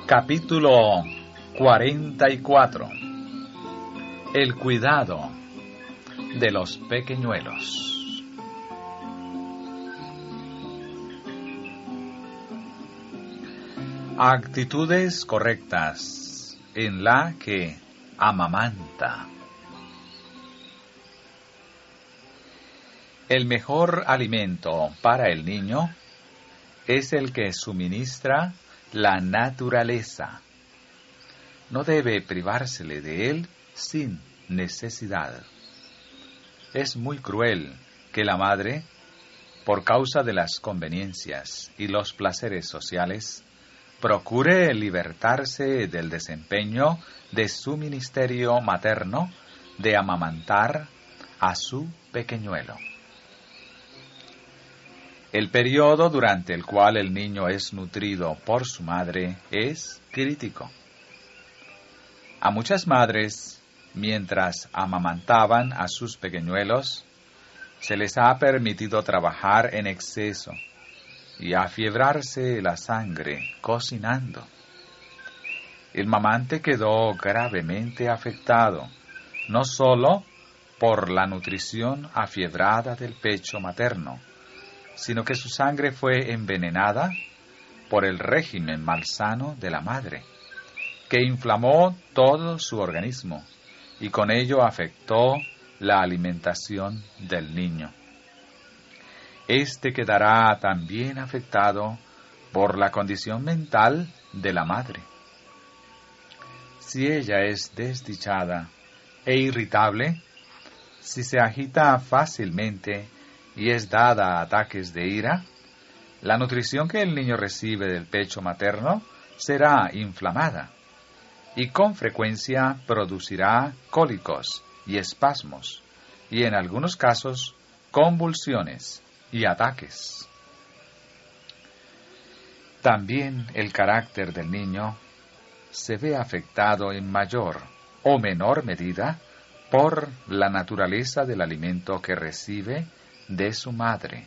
Capítulo 44. El cuidado de los pequeñuelos. Actitudes correctas en la que amamanta. El mejor alimento para el niño es el que suministra la naturaleza. No debe privársele de él sin necesidad. Es muy cruel que la madre, por causa de las conveniencias y los placeres sociales, procure libertarse del desempeño de su ministerio materno de amamantar a su pequeñuelo. El periodo durante el cual el niño es nutrido por su madre es crítico. A muchas madres, mientras amamantaban a sus pequeñuelos, se les ha permitido trabajar en exceso y afiebrarse la sangre cocinando. El mamante quedó gravemente afectado, no solo por la nutrición afiebrada del pecho materno, sino que su sangre fue envenenada por el régimen malsano de la madre, que inflamó todo su organismo y con ello afectó la alimentación del niño. Este quedará también afectado por la condición mental de la madre. Si ella es desdichada e irritable, si se agita fácilmente y es dada a ataques de ira, la nutrición que el niño recibe del pecho materno será inflamada y con frecuencia producirá cólicos y espasmos y en algunos casos convulsiones y ataques. También el carácter del niño se ve afectado en mayor o menor medida por la naturaleza del alimento que recibe de su madre.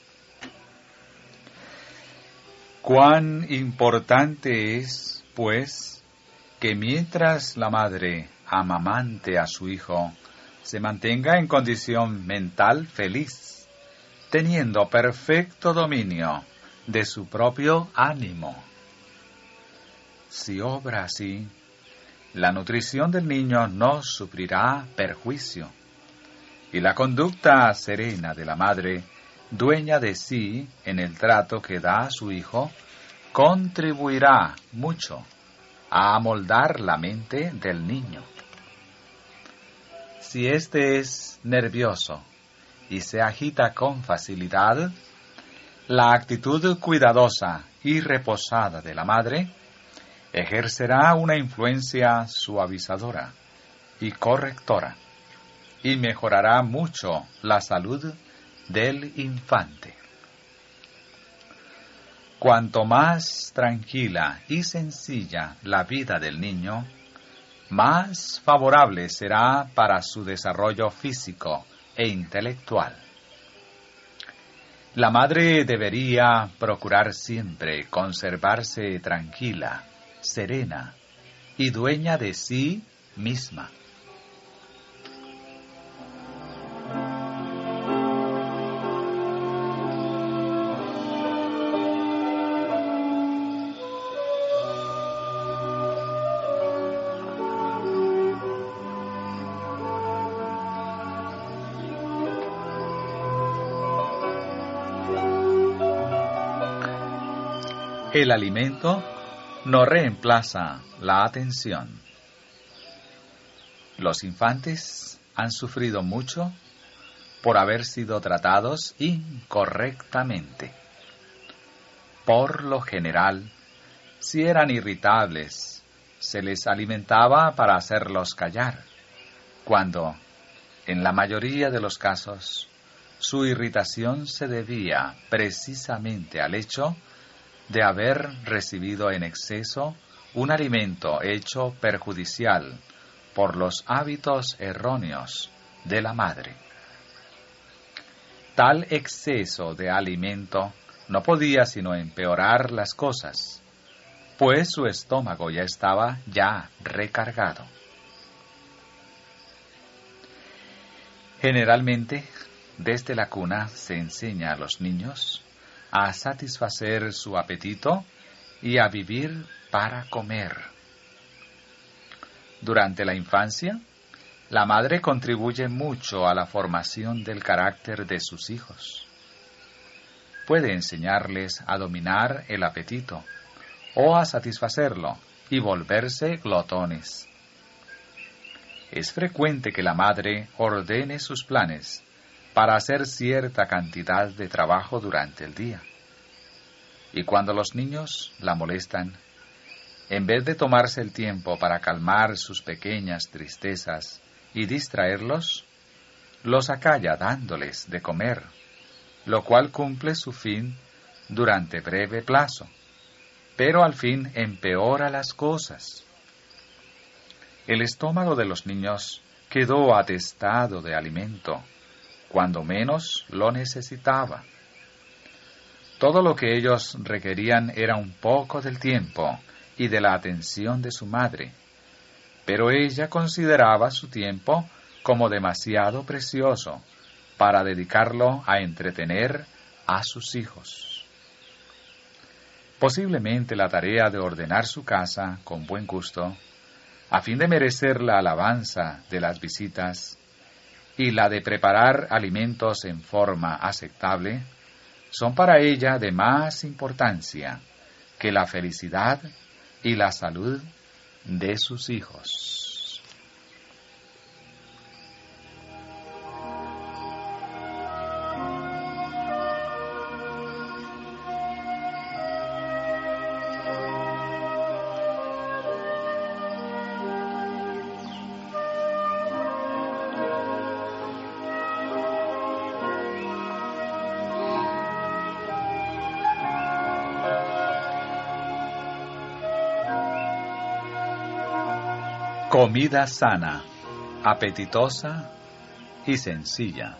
Cuán importante es, pues, que mientras la madre amamante a su hijo, se mantenga en condición mental feliz, teniendo perfecto dominio de su propio ánimo. Si obra así, la nutrición del niño no sufrirá perjuicio, y la conducta serena de la madre, dueña de sí en el trato que da a su hijo, contribuirá mucho a amoldar la mente del niño. Si éste es nervioso y se agita con facilidad, la actitud cuidadosa y reposada de la madre ejercerá una influencia suavizadora y correctora, y mejorará mucho la salud del infante. Cuanto más tranquila y sencilla la vida del niño, más favorable será para su desarrollo físico e intelectual. La madre debería procurar siempre conservarse tranquila, serena y dueña de sí misma. El alimento no reemplaza la atención. Los infantes han sufrido mucho por haber sido tratados incorrectamente. Por lo general, si eran irritables, se les alimentaba para hacerlos callar, cuando, en la mayoría de los casos, su irritación se debía precisamente al hecho de haber recibido en exceso un alimento hecho perjudicial por los hábitos erróneos de la madre. Tal exceso de alimento no podía sino empeorar las cosas, pues su estómago ya estaba recargado. Generalmente, desde la cuna se enseña a los niños a satisfacer su apetito y a vivir para comer. Durante la infancia, la madre contribuye mucho a la formación del carácter de sus hijos. Puede enseñarles a dominar el apetito o a satisfacerlo y volverse glotones. Es frecuente que la madre ordene sus planes para hacer cierta cantidad de trabajo durante el día. Y cuando los niños la molestan, en vez de tomarse el tiempo para calmar sus pequeñas tristezas y distraerlos, los acalla dándoles de comer, lo cual cumple su fin durante breve plazo, pero al fin empeora las cosas. El estómago de los niños quedó atestado de alimento, cuando menos lo necesitaba. Todo lo que ellos requerían era un poco del tiempo y de la atención de su madre, pero ella consideraba su tiempo como demasiado precioso para dedicarlo a entretener a sus hijos. Posiblemente la tarea de ordenar su casa con buen gusto, a fin de merecer la alabanza de las visitas, y la de preparar alimentos en forma aceptable, son para ella de más importancia que la felicidad y la salud de sus hijos. Comida sana, apetitosa y sencilla.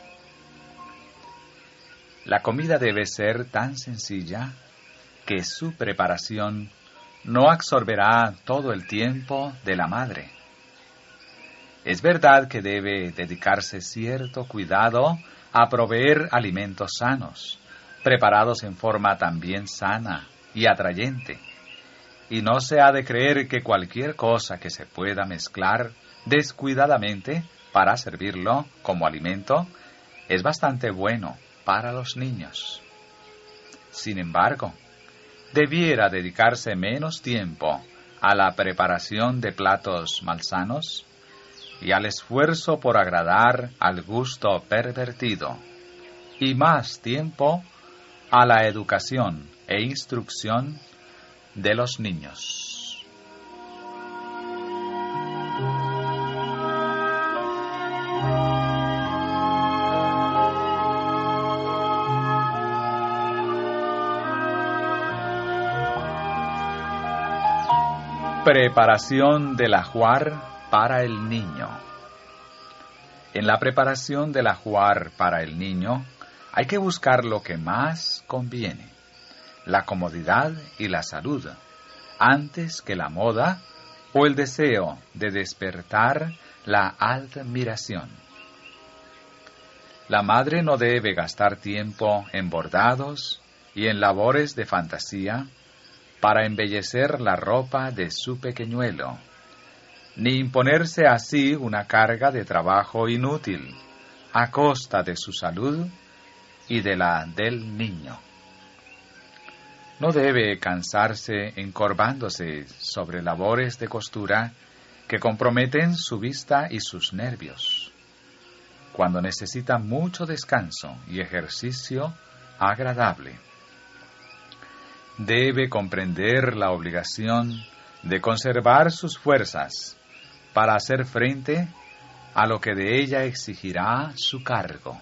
La comida debe ser tan sencilla que su preparación no absorberá todo el tiempo de la madre. Es verdad que debe dedicarse cierto cuidado a proveer alimentos sanos, preparados en forma también sana y atrayente. Y no se ha de creer que cualquier cosa que se pueda mezclar descuidadamente para servirlo como alimento es bastante bueno para los niños. Sin embargo, debiera dedicarse menos tiempo a la preparación de platos malsanos y al esfuerzo por agradar al gusto pervertido, y más tiempo a la educación e instrucción de los niños. Preparación del ajuar para el niño. En la preparación del ajuar para el niño hay que buscar lo que más conviene, la comodidad y la salud, antes que la moda o el deseo de despertar la admiración. La madre no debe gastar tiempo en bordados y en labores de fantasía para embellecer la ropa de su pequeñuelo, ni imponerse así una carga de trabajo inútil, a costa de su salud y de la del niño. No debe cansarse encorvándose sobre labores de costura que comprometen su vista y sus nervios, cuando necesita mucho descanso y ejercicio agradable. Debe comprender la obligación de conservar sus fuerzas para hacer frente a lo que de ella exigirá su cargo.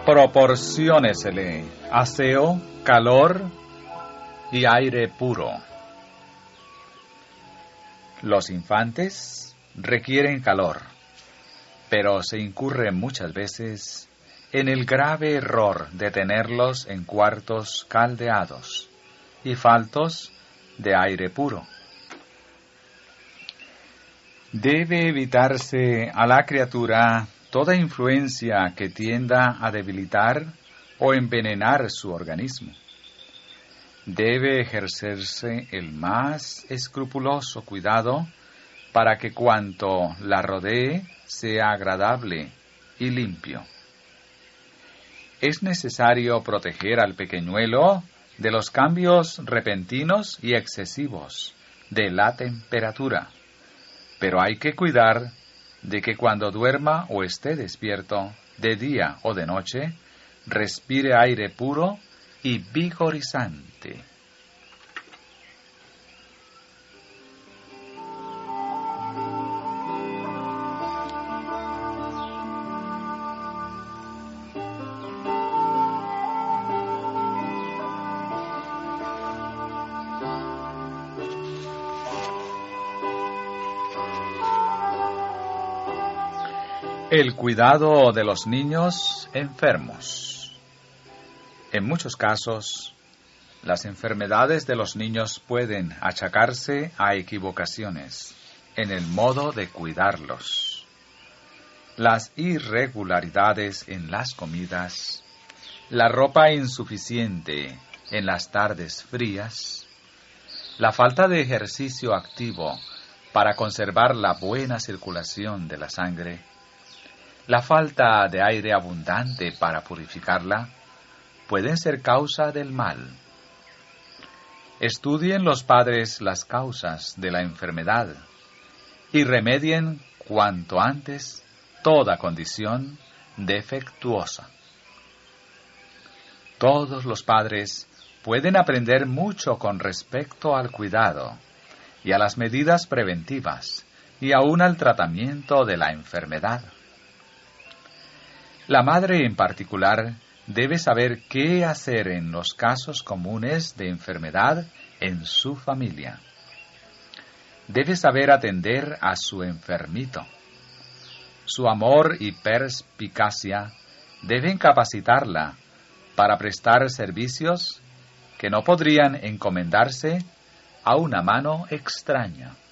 proporciónesele aseo, calor y aire puro. Los infantes requieren calor, pero se incurre muchas veces en el grave error de tenerlos en cuartos caldeados y faltos de aire puro. Debe evitarse a la criatura toda influencia que tienda a debilitar o envenenar su organismo. Debe ejercerse el más escrupuloso cuidado para que cuanto la rodee sea agradable y limpio. Es necesario proteger al pequeñuelo de los cambios repentinos y excesivos de la temperatura, pero hay que cuidar de que cuando duerma o esté despierto, de día o de noche, respire aire puro y vigorizante. El cuidado de los niños enfermos. En muchos casos, las enfermedades de los niños pueden achacarse a equivocaciones en el modo de cuidarlos. Las irregularidades en las comidas, la ropa insuficiente en las tardes frías, la falta de ejercicio activo para conservar la buena circulación de la sangre, la falta de aire abundante para purificarla, pueden ser causa del mal. Estudien los padres las causas de la enfermedad y remedien cuanto antes toda condición defectuosa. Todos los padres pueden aprender mucho con respecto al cuidado y a las medidas preventivas y aún al tratamiento de la enfermedad. La madre en particular debe saber qué hacer en los casos comunes de enfermedad en su familia. Debe saber atender a su enfermito. Su amor y perspicacia deben capacitarla para prestar servicios que no podrían encomendarse a una mano extraña.